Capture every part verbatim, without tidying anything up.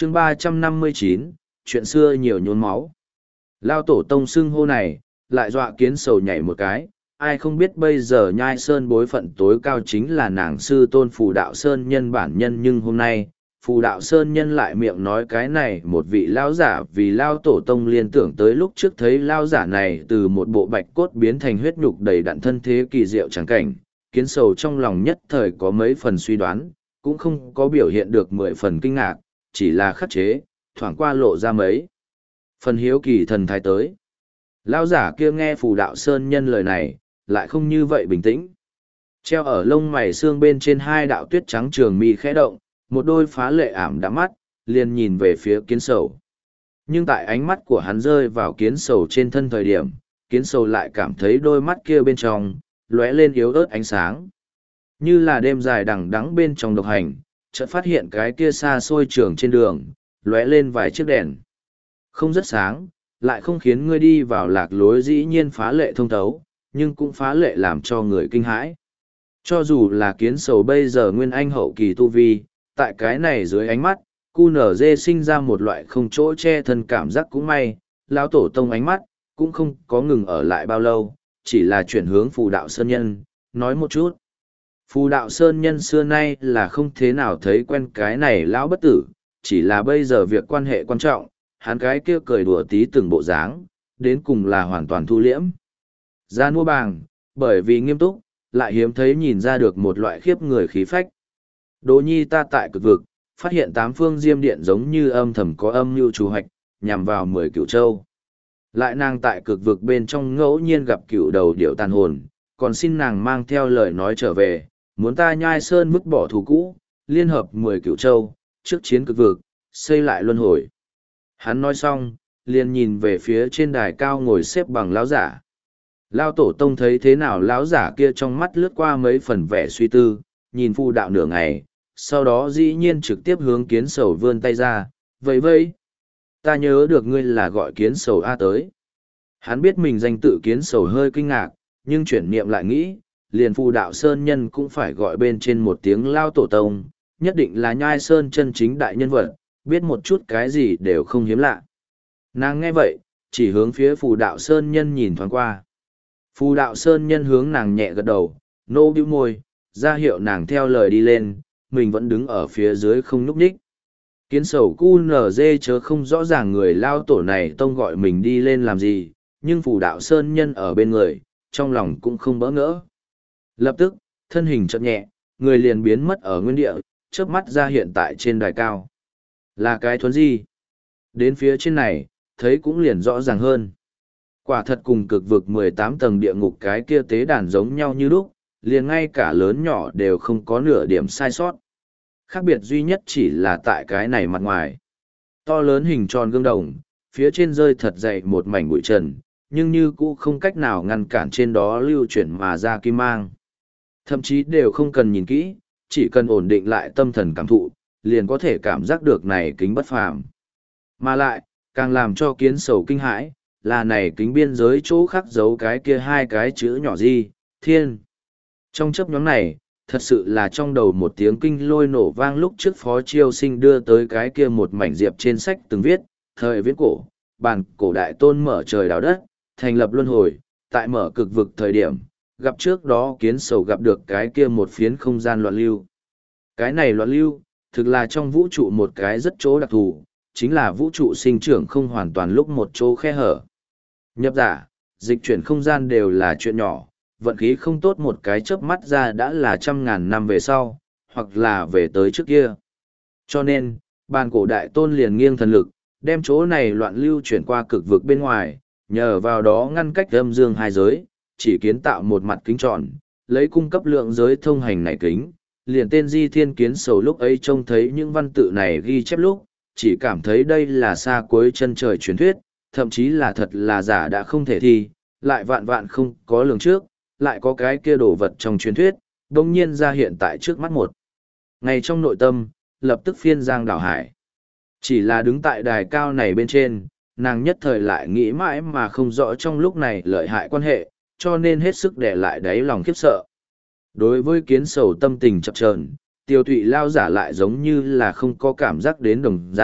chương ba trăm năm mươi chín, chuyện xưa nhiều nhốn máu. Lao tổ tông xưng hô này, lại dọa kiến sầu nhảy một cái, ai không biết bây giờ nhai sơn bối phận tối cao chính là nàng sư tôn phù đạo sơn nhân bản nhân, nhưng hôm nay, phù đạo sơn nhân lại miệng nói cái này một vị lao giả, vì lao tổ tông liên tưởng tới lúc trước thấy lao giả này từ một bộ bạch cốt biến thành huyết nhục đầy đặn thân thế kỳ diệu trắng cảnh, kiến sầu trong lòng nhất thời có mấy phần suy đoán, cũng không có biểu hiện được mười phần kinh ngạc, chỉ là khắc chế, thoảng qua lộ ra mấy phần hiếu kỳ thần thái tới. Lao giả kia nghe phù đạo sơn nhân lời này, lại không như vậy bình tĩnh. Treo ở lông mày xương bên trên hai đạo tuyết trắng trường mi khẽ động, một đôi phá lệ ảm đã mắt, liền nhìn về phía kiến sầu. Nhưng tại ánh mắt của hắn rơi vào kiến sầu trên thân thời điểm, kiến sầu lại cảm thấy đôi mắt kia bên trong, lóe lên yếu ớt ánh sáng. Như là đêm dài đằng đẵng bên trong độc hành, chợt phát hiện cái kia xa xôi trường trên đường, lóe lên vài chiếc đèn. Không rất sáng, lại không khiến ngươi đi vào lạc lối, dĩ nhiên phá lệ thông thấu, nhưng cũng phá lệ làm cho người kinh hãi. Cho dù là kiến sầu bây giờ nguyên anh hậu kỳ tu vi, tại cái này dưới ánh mắt, cu nở dê sinh ra một loại không chỗ che thân cảm giác. Cũng may, lão tổ tông ánh mắt, cũng không có ngừng ở lại bao lâu, chỉ là chuyển hướng phù đạo sơn nhân, nói một chút. Phù đạo sơn nhân xưa nay là không thế nào thấy quen cái này lão bất tử, chỉ là bây giờ việc quan hệ quan trọng, hắn cái kia cười đùa tí từng bộ dáng, đến cùng là hoàn toàn thu liễm. Ra mua bàng, bởi vì nghiêm túc, lại hiếm thấy nhìn ra được một loại khiếp người khí phách. Đỗ nhi ta tại cực vực, phát hiện tám phương diêm điện giống như âm thầm có âm mưu trù hoạch, nhằm vào mười cửu châu. Lại nàng tại cực vực bên trong ngẫu nhiên gặp cửu đầu điệu tàn hồn, còn xin nàng mang theo lời nói trở về, muốn ta nhai sơn vứt bỏ thù cũ, liên hợp mười cửu châu, trước chiến cực vực, xây lại luân hồi. Hắn nói xong, liền nhìn về phía trên đài cao ngồi xếp bằng lão giả. Lão tổ tông thấy thế nào lão giả kia trong mắt lướt qua mấy phần vẻ suy tư, nhìn phù đạo nửa ngày, sau đó dĩ nhiên trực tiếp hướng kiến sầu vươn tay ra, vậy vậy, ta nhớ được ngươi là gọi kiến sầu A tới. Hắn biết mình danh tự kiến sầu hơi kinh ngạc, nhưng chuyển niệm lại nghĩ, liền phù đạo sơn nhân cũng phải gọi bên trên một tiếng lao tổ tông, nhất định là nhai sơn chân chính đại nhân vật, biết một chút cái gì đều không hiếm lạ. Nàng nghe vậy, chỉ hướng phía phù đạo sơn nhân nhìn thoáng qua. Phù đạo sơn nhân hướng nàng nhẹ gật đầu, nô bĩu môi, ra hiệu nàng theo lời đi lên, mình vẫn đứng ở phía dưới không nhúc nhích. Kiến sầu cu nở dê chớ không rõ ràng người lao tổ này tông gọi mình đi lên làm gì, nhưng phù đạo sơn nhân ở bên người, trong lòng cũng không bỡ ngỡ. Lập tức, thân hình chợt nhẹ, người liền biến mất ở nguyên địa, chớp mắt ra hiện tại trên đài cao. Là cái thuấn gì? Đến phía trên này, thấy cũng liền rõ ràng hơn. Quả thật cùng cực vực mười tám tầng địa ngục cái kia tế đàn giống nhau như lúc, liền ngay cả lớn nhỏ đều không có nửa điểm sai sót. Khác biệt duy nhất chỉ là tại cái này mặt ngoài. To lớn hình tròn gương đồng, phía trên rơi thật dày một mảnh bụi trần, nhưng như cũ không cách nào ngăn cản trên đó lưu chuyển mà ra kim mang. Thậm chí đều không cần nhìn kỹ, chỉ cần ổn định lại tâm thần cảm thụ, liền có thể cảm giác được này kính bất phàm. Mà lại, càng làm cho kiến sầu kinh hãi, là này kính biên giới chỗ khắc dấu cái kia hai cái chữ nhỏ gì, thiên. Trong chấp nhóm này, thật sự là trong đầu một tiếng kinh lôi nổ vang lúc trước Phó Chiêu Sinh đưa tới cái kia một mảnh diệp trên sách từng viết, thời viễn cổ, bản cổ đại tôn mở trời đào đất, thành lập luân hồi, tại mở cực vực thời điểm, gặp trước đó kiến sầu gặp được cái kia một phiến không gian loạn lưu. Cái này loạn lưu, thực là trong vũ trụ một cái rất chỗ đặc thù, chính là vũ trụ sinh trưởng không hoàn toàn lúc một chỗ khe hở. Nhập giả, dịch chuyển không gian đều là chuyện nhỏ, vận khí không tốt một cái chớp mắt ra đã là trăm ngàn năm về sau, hoặc là về tới trước kia. Cho nên, bàn cổ đại tôn liền nghiêng thần lực, đem chỗ này loạn lưu chuyển qua cực vực bên ngoài, nhờ vào đó ngăn cách âm dương hai giới, chỉ kiến tạo một mặt kính tròn, lấy cung cấp lượng giới thông hành này kính. Liền tên Di Thiên Kiến Sầu lúc ấy trông thấy những văn tự này ghi chép lúc, chỉ cảm thấy đây là xa cuối chân trời truyền thuyết, thậm chí là thật là giả đã không thể thi, lại vạn vạn không có lường trước, lại có cái kia đồ vật trong truyền thuyết, đồng nhiên ra hiện tại trước mắt một. Ngay trong nội tâm, lập tức phiên giang đảo hải. Chỉ là đứng tại đài cao này bên trên, nàng nhất thời lại nghĩ mãi mà không rõ trong lúc này lợi hại quan hệ, cho nên hết sức để lại đáy lòng khiếp sợ. Đối với kiến sầu tâm tình chập chờn, tiêu tụy lao giả lại giống như là không có cảm giác đến đồng dạng,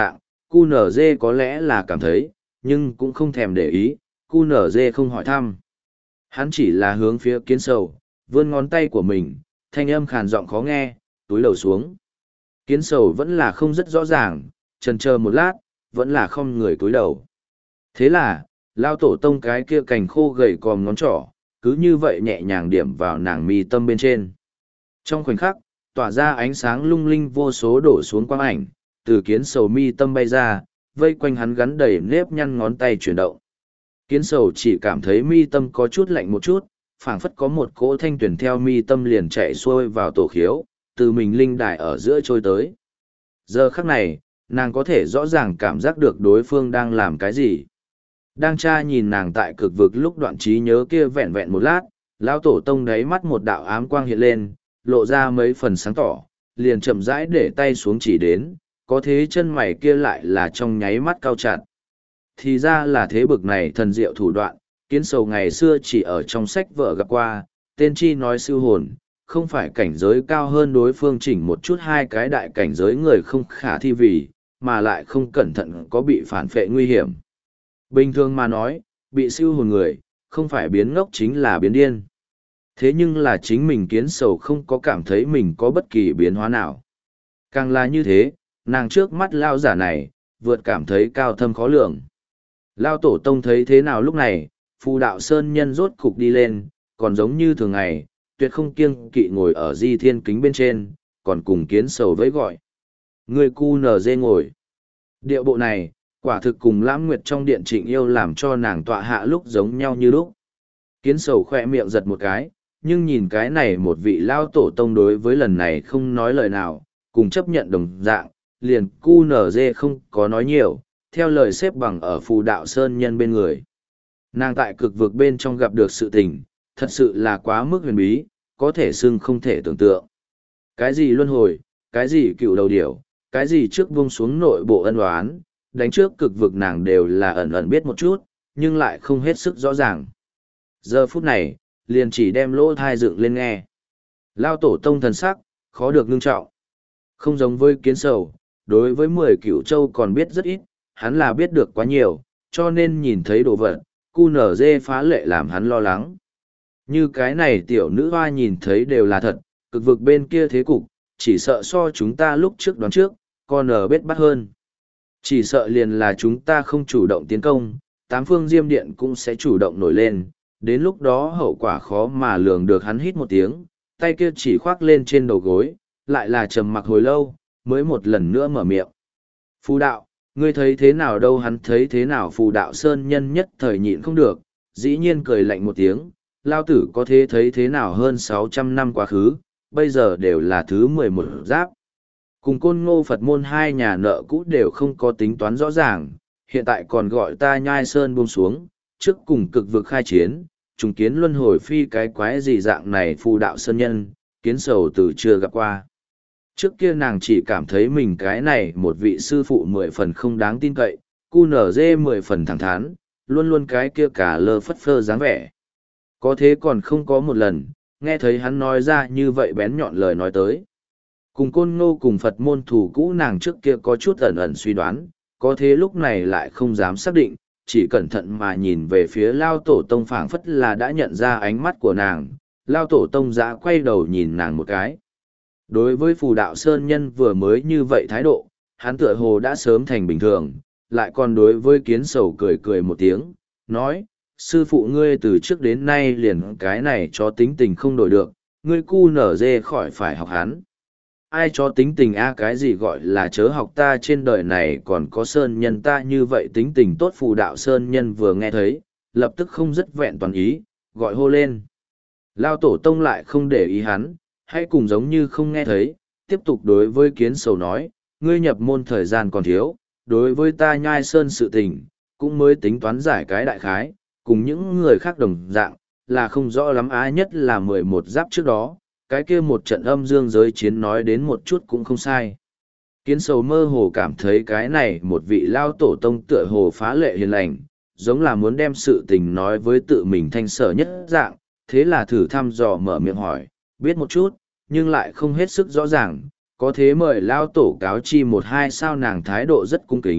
cu nở dê có lẽ là cảm thấy, nhưng cũng không thèm để ý, cu nở dê không hỏi thăm. Hắn chỉ là hướng phía kiến sầu, vươn ngón tay của mình, thanh âm khàn giọng khó nghe, túi đầu xuống. Kiến sầu vẫn là không rất rõ ràng, chần chờ một lát, vẫn là không người túi đầu. Thế là, lao tổ tông cái kia cành khô gầy còm ngón trỏ, cứ như vậy nhẹ nhàng điểm vào nàng mi tâm bên trên. Trong khoảnh khắc, tỏa ra ánh sáng lung linh vô số đổ xuống quang ảnh, từ kiến sầu mi tâm bay ra, vây quanh hắn gắn đầy nếp nhăn ngón tay chuyển động. Kiến sầu chỉ cảm thấy mi tâm có chút lạnh một chút, phảng phất có một cỗ thanh tuyển theo mi tâm liền chạy xuôi vào tổ khiếu, từ mình linh đài ở giữa trôi tới. Giờ khắc này, nàng có thể rõ ràng cảm giác được đối phương đang làm cái gì. Đang tra nhìn nàng tại cực vực lúc đoạn trí nhớ kia vẹn vẹn một lát, lão tổ tông đáy mắt một đạo ám quang hiện lên, lộ ra mấy phần sáng tỏ, liền chậm rãi để tay xuống chỉ đến, có thế chân mày kia lại là trong nháy mắt cao chặt. Thì ra là thế bực này thần diệu thủ đoạn, kiến sầu ngày xưa chỉ ở trong sách vợ gặp qua, tên chi nói siêu hồn, không phải cảnh giới cao hơn đối phương chỉnh một chút hai cái đại cảnh giới người không khả thi vì, mà lại không cẩn thận có bị phản phệ nguy hiểm. Bình thường mà nói, bị siêu hồn người, không phải biến ngốc chính là biến điên. Thế nhưng là chính mình kiến sầu không có cảm thấy mình có bất kỳ biến hóa nào. Càng là như thế, nàng trước mắt lao giả này, vượt cảm thấy cao thâm khó lường. Lao tổ tông thấy thế nào lúc này, phù đạo sơn nhân rốt cục đi lên, còn giống như thường ngày, tuyệt không kiêng kỵ ngồi ở di thiên kính bên trên, còn cùng kiến sầu với gọi. Người cu nở dê ngồi. Điệu bộ này, quả thực cùng lãm nguyệt trong điện trịnh yêu làm cho nàng tọa hạ lúc giống nhau như lúc. Kiến sầu khỏe miệng giật một cái, nhưng nhìn cái này một vị lao tổ tông đối với lần này không nói lời nào, cùng chấp nhận đồng dạng, liền cu nở dê không có nói nhiều, theo lời xếp bằng ở phù đạo sơn nhân bên người. Nàng tại cực vực bên trong gặp được sự tình, thật sự là quá mức huyền bí, có thể xưng không thể tưởng tượng. Cái gì luân hồi, cái gì cựu đầu điểu, cái gì trước buông xuống nội bộ ân oán, đánh trước cực vực nàng đều là ẩn ẩn biết một chút, nhưng lại không hết sức rõ ràng. Giờ phút này, liền chỉ đem lỗ thai dựng lên nghe. Lao tổ tông thần sắc, khó được ngưng trọng. Không giống với kiến sầu, đối với mười cửu châu còn biết rất ít, hắn là biết được quá nhiều, cho nên nhìn thấy đồ vật, cu nở dê phá lệ làm hắn lo lắng. Như cái này tiểu nữ hoa nhìn thấy đều là thật, cực vực bên kia thế cục, chỉ sợ so chúng ta lúc trước đoán trước, con nở bết bắt hơn. Chỉ sợ liền là chúng ta không chủ động tiến công, tám phương diêm điện cũng sẽ chủ động nổi lên, đến lúc đó hậu quả khó mà lường được. Hắn hít một tiếng, tay kia chỉ khoác lên trên đầu gối, lại là trầm mặc hồi lâu, mới một lần nữa mở miệng. Phù đạo, ngươi thấy thế nào đâu? Hắn thấy thế nào? Phù đạo sơn nhân nhất thời nhịn không được, dĩ nhiên cười lạnh một tiếng, lao tử có thế thấy thế nào hơn sáu trăm năm quá khứ, bây giờ đều là thứ mười một giáp. Cùng Côn Ngô Phật môn hai nhà nợ cũ đều không có tính toán rõ ràng, hiện tại còn gọi ta nhai sơn buông xuống, trước cùng cực vực khai chiến, trùng kiến luân hồi phi cái quái gì dạng này. Phù đạo sơn nhân, kiến sầu từ chưa gặp qua. Trước kia nàng chỉ cảm thấy mình cái này một vị sư phụ mười phần không đáng tin cậy, cu nở dê mười phần thẳng thắn, luôn luôn cái kia cả lơ phất phơ dáng vẻ. Có thế còn không có một lần, nghe thấy hắn nói ra như vậy bén nhọn lời nói tới. Cùng Côn Ngô cùng Phật môn thủ cũ nàng trước kia có chút ẩn ẩn suy đoán, có thế lúc này lại không dám xác định, chỉ cẩn thận mà nhìn về phía Lao Tổ Tông, phảng phất là đã nhận ra ánh mắt của nàng. Lao Tổ Tông giã quay đầu nhìn nàng một cái. Đối với phù đạo sơn nhân vừa mới như vậy thái độ, hắn tựa hồ đã sớm thành bình thường, lại còn đối với kiến sầu cười cười một tiếng, nói, sư phụ ngươi từ trước đến nay liền cái này cho tính tình không đổi được, ngươi cu nở dê khỏi phải học hắn. Ai cho tính tình a? Cái gì gọi là chớ học ta? Trên đời này còn có sơn nhân ta như vậy tính tình tốt? Phù đạo sơn nhân vừa nghe thấy, lập tức không rất vẹn toàn ý, gọi hô lên. Lao tổ tông lại không để ý hắn, hãy cùng giống như không nghe thấy, tiếp tục đối với kiến sầu nói, ngươi nhập môn thời gian còn thiếu, đối với ta nhai sơn sự tình, cũng mới tính toán giải cái đại khái, cùng những người khác đồng dạng, là không rõ lắm á. Nhất là mười một giáp trước đó, cái kia một trận âm dương giới chiến nói đến một chút cũng không sai. Kiến sầu mơ hồ cảm thấy cái này một vị lao tổ tông tựa hồ phá lệ hiền lành, giống là muốn đem sự tình nói với tự mình thanh sở nhất dạng, thế là thử thăm dò mở miệng hỏi, biết một chút, nhưng lại không hết sức rõ ràng, có thế mời lao tổ cáo chi một hai. Sao nàng thái độ rất cung kính,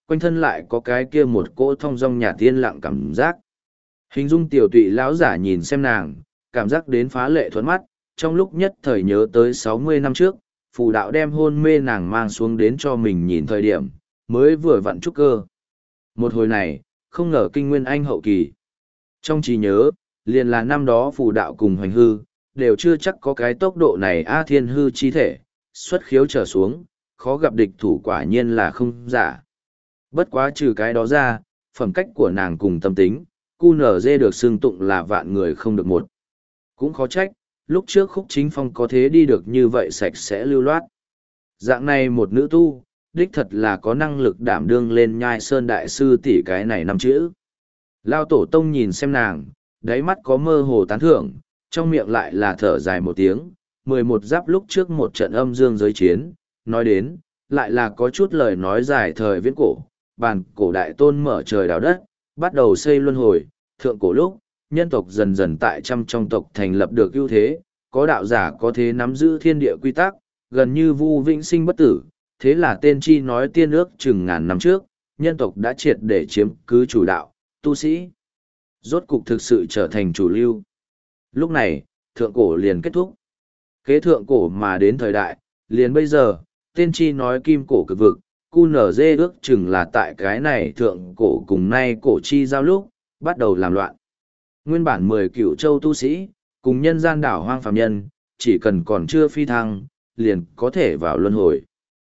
quanh thân lại có cái kia một cỗ thong dong nhạt tiên lặng cảm giác. Hình dung tiểu tụy lão giả nhìn xem nàng, cảm giác đến phá lệ thuẫn mắt, trong lúc nhất thời nhớ tới sáu mươi năm trước, phù đạo đem hôn mê nàng mang xuống đến cho mình nhìn thời điểm, mới vừa vặn trúc cơ. Một hồi này, không ngờ kinh nguyên anh hậu kỳ. Trong trí nhớ, liền là năm đó phù đạo cùng hoành hư, đều chưa chắc có cái tốc độ này A Thiên hư chi thể, xuất khiếu trở xuống, khó gặp địch thủ quả nhiên là không giả. Bất quá trừ cái đó ra, phẩm cách của nàng cùng tâm tính, cu nở dê được xưng tụng là vạn người không được một. Cũng khó trách, lúc trước Khúc Chính Phong có thế đi được như vậy sạch sẽ lưu loát. Dạng này một nữ tu, đích thật là có năng lực đảm đương lên nhai sơn đại sư tỷ cái này năm chữ. Lao tổ tông nhìn xem nàng, đáy mắt có mơ hồ tán thưởng, trong miệng lại là thở dài một tiếng, mười một giáp lúc trước một trận âm dương giới chiến, nói đến, lại là có chút lời nói dài thời viễn cổ, bàn cổ đại tôn mở trời đào đất, bắt đầu xây luân hồi, thượng cổ lúc, nhân tộc dần dần tại trăm trong tộc thành lập được ưu thế, có đạo giả có thế nắm giữ thiên địa quy tắc, gần như vu vĩnh sinh bất tử, thế là tên chi nói tiên ước chừng ngàn năm trước, nhân tộc đã triệt để chiếm cứ chủ đạo, tu sĩ. Rốt cục thực sự trở thành chủ lưu. Lúc này, thượng cổ liền kết thúc. Kế thượng cổ mà đến thời đại, liền bây giờ, tên chi nói kim cổ cực vực, cu nở dê ước chừng là tại cái này thượng cổ cùng nay cổ chi giao lúc, bắt đầu làm loạn. Nguyên bản mười cựu châu tu sĩ, cùng nhân gian đảo hoang phàm nhân, chỉ cần còn chưa phi thăng, liền có thể vào luân hồi.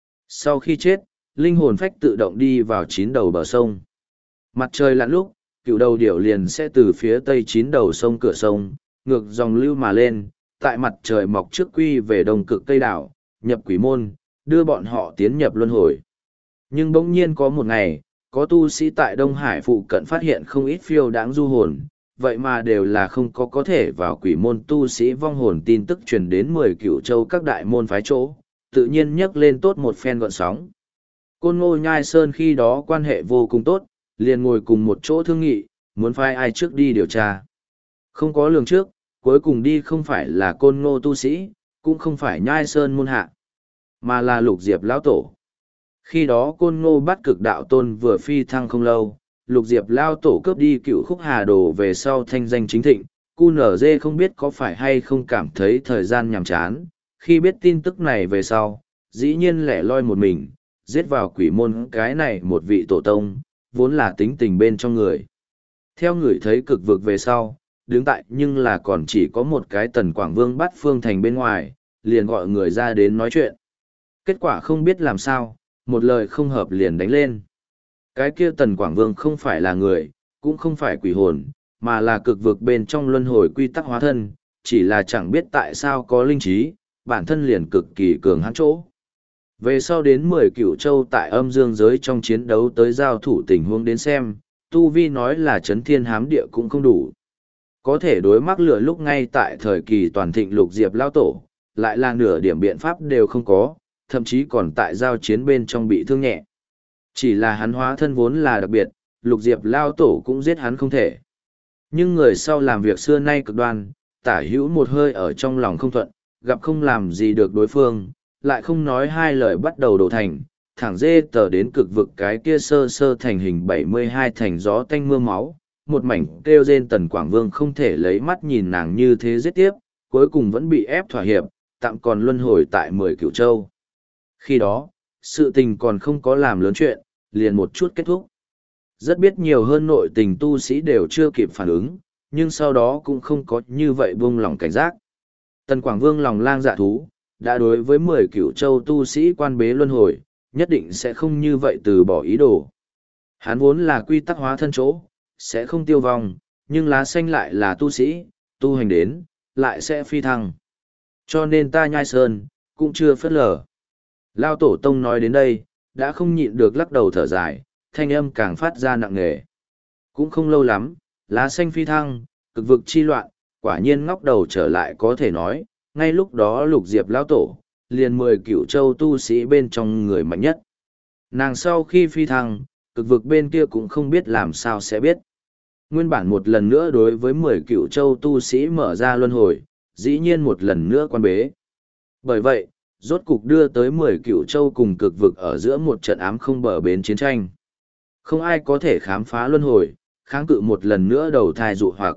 Sau khi chết, linh hồn phách tự động đi vào chín đầu bờ sông. Mặt trời lặn lúc, cựu đầu điểu liền sẽ từ phía tây chín đầu sông cửa sông, ngược dòng lưu mà lên, tại mặt trời mọc trước quy về đông cực Tây đảo, nhập quỷ môn, đưa bọn họ tiến nhập luân hồi. Nhưng bỗng nhiên có một ngày, có tu sĩ tại Đông Hải phụ cận phát hiện không ít phiêu đáng du hồn, vậy mà đều là không có có thể vào quỷ môn tu sĩ vong hồn tin tức truyền đến mười cựu châu các đại môn phái chỗ, tự nhiên nhấc lên tốt một phen gọn sóng. Côn Ngô Nhai Sơn khi đó quan hệ vô cùng tốt, liền ngồi cùng một chỗ thương nghị, muốn phái ai trước đi điều tra. Không có lường trước, cuối cùng đi không phải là Côn Ngô tu sĩ, cũng không phải Nhai Sơn môn hạ, mà là Lục Diệp lão tổ. Khi đó Côn Ngô Bát Cực đạo tôn vừa phi thăng không lâu, Lục Diệp lao tổ cướp đi Cựu Khúc Hà Đồ về sau thanh danh chính thịnh, cu nở dê không biết có phải hay không cảm thấy thời gian nhàm chán, khi biết tin tức này về sau, dĩ nhiên lẻ loi một mình, giết vào quỷ môn cái này một vị tổ tông, vốn là tính tình bên trong người. Theo người thấy cực vực về sau, đứng tại nhưng là còn chỉ có một cái Tần Quảng Vương Bát Phương Thành bên ngoài, liền gọi người ra đến nói chuyện. Kết quả không biết làm sao, một lời không hợp liền đánh lên. Cái kia Tần Quảng Vương không phải là người, cũng không phải quỷ hồn, mà là cực vực bên trong luân hồi quy tắc hóa thân, chỉ là chẳng biết tại sao có linh trí, bản thân liền cực kỳ cường hãn chỗ. Về sau đến mười cửu châu tại âm dương giới trong chiến đấu tới giao thủ tình huống đến xem, Tu Vi nói là chấn thiên hám địa cũng không đủ. Có thể đối mắc lửa lúc ngay tại thời kỳ toàn thịnh Lục Diệp lao tổ, lại là nửa điểm biện pháp đều không có, thậm chí còn tại giao chiến bên trong bị thương nhẹ. Chỉ là hắn hóa thân vốn là đặc biệt, Lục Diệp lao tổ cũng giết hắn không thể. Nhưng người sau làm việc xưa nay cực đoan, tả hữu một hơi ở trong lòng không thuận, gặp không làm gì được đối phương, lại không nói hai lời bắt đầu đổ thành, thẳng dê tờ đến cực vực cái kia sơ sơ thành hình bảy mươi hai thành gió tanh mưa máu, một mảnh kêu rên Tần Quảng Vương không thể lấy mắt nhìn nàng như thế giết tiếp, cuối cùng vẫn bị ép thỏa hiệp, tạm còn luân hồi tại mười cửu châu. Khi đó, sự tình còn không có làm lớn chuyện, liền một chút kết thúc. Rất biết nhiều hơn nội tình tu sĩ đều chưa kịp phản ứng, nhưng sau đó cũng không có như vậy buông lỏng cảnh giác. Tần Quảng Vương lòng lang dạ thú, đã đối với mười cửu châu tu sĩ quan bế luân hồi, nhất định sẽ không như vậy từ bỏ ý đồ. Hắn vốn là quy tắc hóa thân chỗ, sẽ không tiêu vong, nhưng lá xanh lại là tu sĩ, tu hành đến, lại sẽ phi thăng. Cho nên ta Nhai Sơn, cũng chưa phất lờ. Lao Tổ Tông nói đến đây, đã không nhịn được lắc đầu thở dài, thanh âm càng phát ra nặng nề. Cũng không lâu lắm, lá xanh phi thăng, cực vực chi loạn, quả nhiên ngóc đầu trở lại có thể nói, ngay lúc đó Lục Diệp Lão Tổ, liền mười cửu châu tu sĩ bên trong người mạnh nhất. Nàng sau khi phi thăng, cực vực bên kia cũng không biết làm sao sẽ biết. Nguyên bản một lần nữa đối với mười cửu châu tu sĩ mở ra luân hồi, dĩ nhiên một lần nữa quan bế. Bởi vậy, rốt cục đưa tới mười cửu châu cùng cực vực ở giữa một trận ám không bờ bến chiến tranh. Không ai có thể khám phá luân hồi, kháng cự một lần nữa đầu thai dụ hoặc.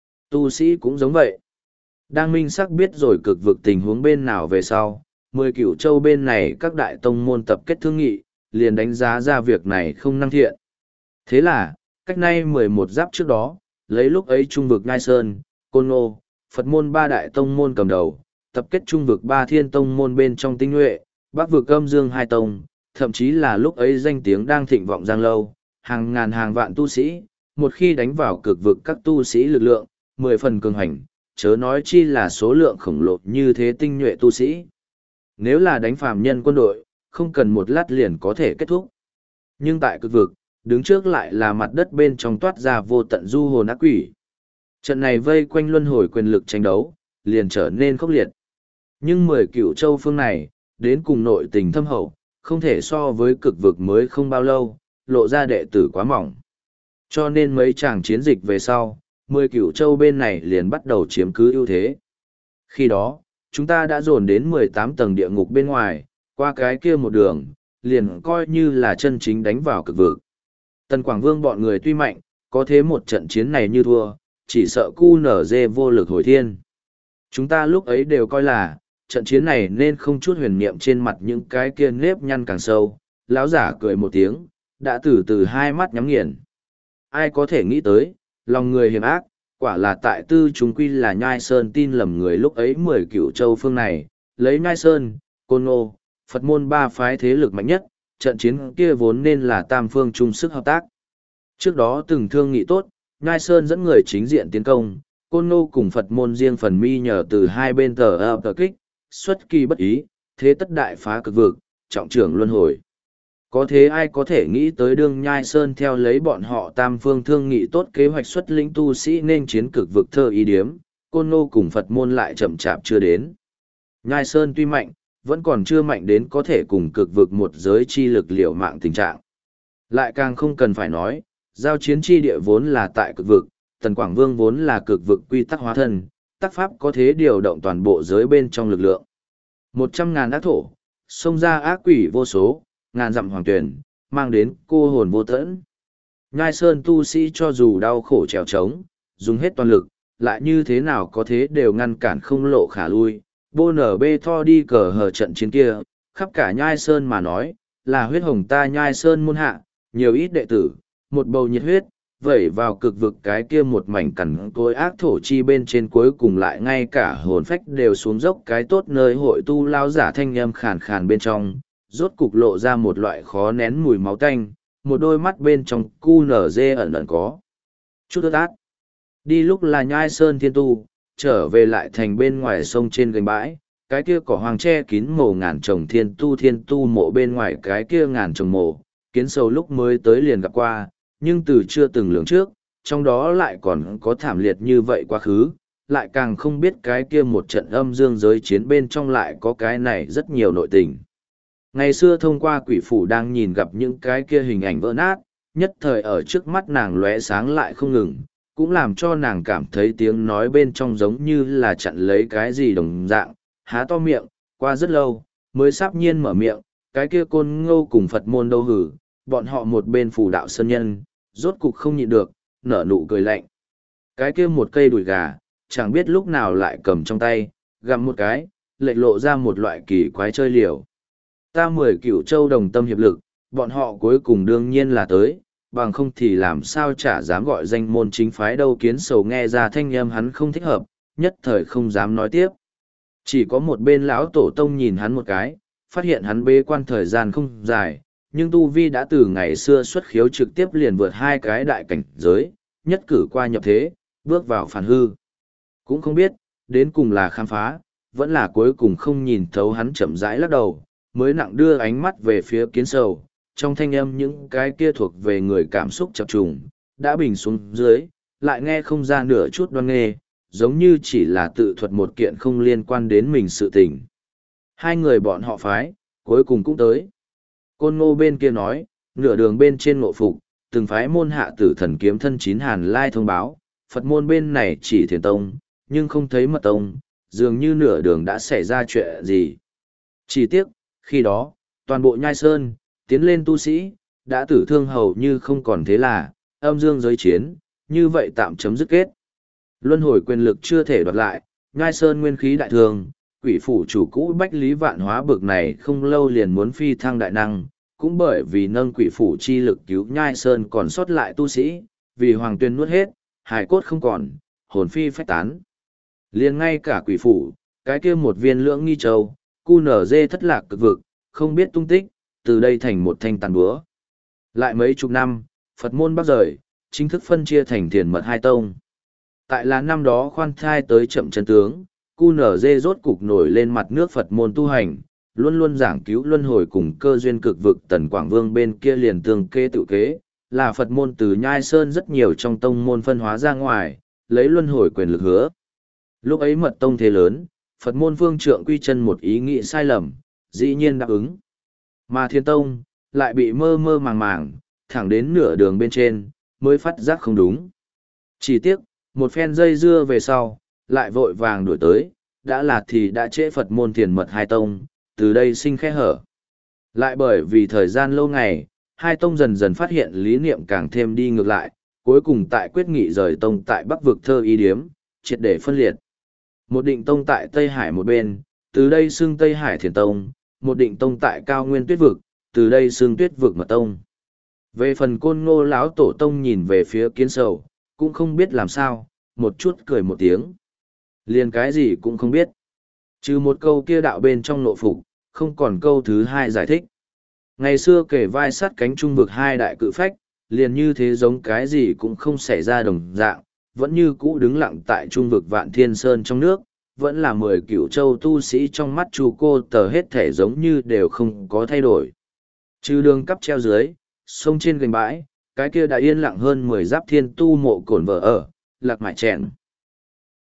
Tu sĩ cũng giống vậy. Đang minh sắc biết rồi cực vực tình huống bên nào về sau, mười cửu châu bên này các đại tông môn tập kết thương nghị, liền đánh giá ra việc này không năng thiện. Thế là, cách nay mười một giáp trước đó, lấy lúc ấy trung vực Ngai Sơn, Côn Ngô, Phật môn ba đại tông môn cầm đầu, tập kết trung vực ba thiên tông môn bên trong tinh nhuệ, bắc vực âm dương hai tông, thậm chí là lúc ấy danh tiếng đang thịnh vọng giang lâu, hàng ngàn hàng vạn tu sĩ, một khi đánh vào cực vực các tu sĩ lực lượng, mười phần cường hành, chớ nói chi là số lượng khổng lồ như thế tinh nhuệ tu sĩ. Nếu là đánh phàm nhân quân đội, không cần một lát liền có thể kết thúc. Nhưng tại cực vực, đứng trước lại là mặt đất bên trong toát ra vô tận du hồn ác quỷ. Trận này vây quanh luân hồi quyền lực tranh đấu, liền trở nên khốc liệt. Nhưng mười cửu châu phương này, đến cùng nội tình thâm hậu, không thể so với cực vực mới không bao lâu, lộ ra đệ tử quá mỏng. Cho nên mấy chàng chiến dịch về sau, mười cửu châu bên này liền bắt đầu chiếm cứ ưu thế. Khi đó, chúng ta đã dồn đến mười tám tầng địa ngục bên ngoài, qua cái kia một đường, liền coi như là chân chính đánh vào cực vực. Tần Quảng Vương bọn người tuy mạnh, có thế một trận chiến này như thua, chỉ sợ cu nở dê vô lực hồi thiên. Chúng ta lúc ấy đều coi là, trận chiến này nên không chút huyền niệm trên mặt những cái kia nếp nhăn càng sâu. Lão giả cười một tiếng, đã từ từ hai mắt nhắm nghiền. Ai có thể nghĩ tới, lòng người hiểm ác, quả là tại tư chúng quy là Nhai Sơn tin lầm người lúc ấy mười cửu châu phương này, lấy Nhai Sơn, Côn Ngô, Phật môn ba phái thế lực mạnh nhất, trận chiến kia vốn nên là tam phương chung sức hợp tác. Trước đó từng thương nghị tốt, Nhai Sơn dẫn người chính diện tiến công, Côn Ngô cùng Phật môn riêng phần mi nhờ từ hai bên tờ ập tờ kích, xuất kỳ bất ý, thế tất đại phá cực vực, trọng trưởng luân hồi. Có thế ai có thể nghĩ tới đương Nhai Sơn theo lấy bọn họ tam phương thương nghị tốt kế hoạch xuất lĩnh tu sĩ nên chiến cực vực thơ ý điếm, Côn Ngô cùng Phật môn lại chậm chạp chưa đến. Nhai Sơn tuy mạnh, vẫn còn chưa mạnh đến có thể cùng cực vực một giới chi lực liều mạng tình trạng. Lại càng không cần phải nói, giao chiến chi địa vốn là tại cực vực, Tần Quảng Vương vốn là cực vực quy tắc hóa thân, tác pháp có thế điều động toàn bộ giới bên trong lực lượng. Một trăm ngàn ác thổ, xông ra ác quỷ vô số, ngàn dặm hoàng tuyển, mang đến cô hồn vô tẫn. Nhai Sơn tu sĩ cho dù đau khổ trèo trống, dùng hết toàn lực, lại như thế nào có thế đều ngăn cản không lộ khả lui. Bô nở bê tho đi cờ hờ trận chiến kia, khắp cả Nhai Sơn mà nói, là huyết hồng ta Nhai Sơn môn hạ, nhiều ít đệ tử, một bầu nhiệt huyết, vẩy vào cực vực cái kia một mảnh cằn cối ác thổ chi bên trên cuối cùng lại ngay cả hồn phách đều xuống dốc cái tốt nơi hội tu lao giả thanh âm khàn khàn bên trong, rốt cục lộ ra một loại khó nén mùi máu tanh, một đôi mắt bên trong cu nở dê ẩn ẩn có chút ướt át. Đi lúc là Nhai Sơn thiên tu, trở về lại thành bên ngoài sông trên gành bãi, cái kia cỏ hoang che kín mồ ngàn trồng thiên tu thiên tu mộ bên ngoài cái kia ngàn trồng mộ, kiến sâu lúc mới tới liền gặp qua, nhưng từ chưa từng lường trước, trong đó lại còn có thảm liệt như vậy quá khứ, lại càng không biết cái kia một trận âm dương giới chiến bên trong lại có cái này rất nhiều nội tình. Ngày xưa thông qua quỷ phủ đang nhìn gặp những cái kia hình ảnh vỡ nát, nhất thời ở trước mắt nàng lóe sáng lại không ngừng, cũng làm cho nàng cảm thấy tiếng nói bên trong giống như là chặn lấy cái gì đồng dạng, há to miệng, qua rất lâu, mới sắp nhiên mở miệng, cái kia Côn Ngô cùng Phật môn đâu hử, bọn họ một bên phù đạo sơn nhân, rốt cục không nhịn được, nở nụ cười lạnh. Cái kia một cây đùi gà, chẳng biết lúc nào lại cầm trong tay, gặm một cái, lệch lộ ra một loại kỳ quái chơi liều. Ta mười cửu châu đồng tâm hiệp lực, bọn họ cuối cùng đương nhiên là tới, bằng không thì làm sao chả dám gọi danh môn chính phái đâu. Kiến sầu nghe ra thanh âm hắn không thích hợp, nhất thời không dám nói tiếp. Chỉ có một bên lão tổ tông nhìn hắn một cái, phát hiện hắn bế quan thời gian không dài, nhưng tu vi đã từ ngày xưa xuất khiếu trực tiếp liền vượt hai cái đại cảnh giới, nhất cử qua nhập thế, bước vào phản hư. Cũng không biết, đến cùng là khám phá, vẫn là cuối cùng không nhìn thấu hắn chậm rãi lắc đầu, mới nặng đưa ánh mắt về phía kiến sầu, trong thanh âm những cái kia thuộc về người cảm xúc chập trùng, đã bình xuống dưới, lại nghe không ra nửa chút đoan nghê, giống như chỉ là tự thuật một kiện không liên quan đến mình sự tình. Hai người bọn họ phái, cuối cùng cũng tới. Côn Ngô bên kia nói, nửa đường bên trên ngộ phục, từng phái môn hạ tử thần kiếm thân chín hàn lai thông báo, Phật môn bên này chỉ thiền tông, nhưng không thấy mật tông, dường như nửa đường đã xảy ra chuyện gì. Chỉ tiếc, khi đó, toàn bộ Nhai Sơn, tiến lên tu sĩ, đã tử thương hầu như không còn, thế là, âm dương giới chiến, như vậy tạm chấm dứt kết. Luân hồi quyền lực chưa thể đoạt lại, nhai sơn nguyên khí đại thương, quỷ phủ chủ cũ Bách Lý Vạn Hóa bực này không lâu liền muốn phi thăng đại năng, cũng bởi vì nâng quỷ phủ chi lực cứu nhai sơn còn sót lại tu sĩ, vì hoàng tuyên nuốt hết, hài cốt không còn, hồn phi phách tán. Liền ngay cả quỷ phủ, cái kia một viên lưỡng nghi châu, cu nở dê thất lạc cực vực, không biết tung tích, từ đây thành một thanh tàn búa. Lại mấy chục năm, Phật môn bắc rời, chính thức phân chia thành thiền mật hai tông. Tại là năm đó khoan thai tới chậm chân tướng, cu nở dê rốt cục nổi lên mặt nước Phật môn tu hành, luôn luôn giảng cứu luân hồi cùng cơ duyên cực vực Tần Quảng Vương bên kia liền tương kê tự kế, là Phật môn từ Nhai Sơn rất nhiều trong tông môn phân hóa ra ngoài, lấy luân hồi quyền lực hứa. Lúc ấy mật tông thế lớn, Phật môn vương trượng quy chân một ý nghĩ sai lầm, dĩ nhiên đáp ứng. Mà thiên tông, lại bị mơ mơ màng màng, thẳng đến nửa đường bên trên, mới phát giác không đúng. Chỉ tiếc, một phen dây dưa về sau, lại vội vàng đuổi tới, đã là thì đã trễ Phật môn thiền mật hai tông, từ đây sinh khe hở. Lại bởi vì thời gian lâu ngày, hai tông dần dần phát hiện lý niệm càng thêm đi ngược lại, cuối cùng tại quyết nghị rời tông tại Bắc vực Thơ Y Điếm, triệt để phân liệt. Một định tông tại Tây Hải một bên, từ đây xưng Tây Hải Thiền Tông, một định tông tại Cao Nguyên Tuyết Vực, từ đây xưng Tuyết Vực Mật Tông. Về phần Côn Ngô lão tổ tông nhìn về phía Kiến Sầu, cũng không biết làm sao, một chút cười một tiếng. Liền cái gì cũng không biết. Trừ một câu kia đạo bên trong nội phục, không còn câu thứ hai giải thích. Ngày xưa kể vai sát cánh trung vực hai đại cự phách, liền như thế giống cái gì cũng không xảy ra đồng dạng, vẫn như cũ đứng lặng tại trung vực Vạn Thiên Sơn trong nước, vẫn là mười cửu châu tu sĩ trong mắt chu cô tờ hết thể giống như đều không có thay đổi. Trừ đường cắp treo dưới, sông trên gành bãi, cái kia đã yên lặng hơn mười giáp thiên tu mộ cổn vợ ở, lạc mại chèn.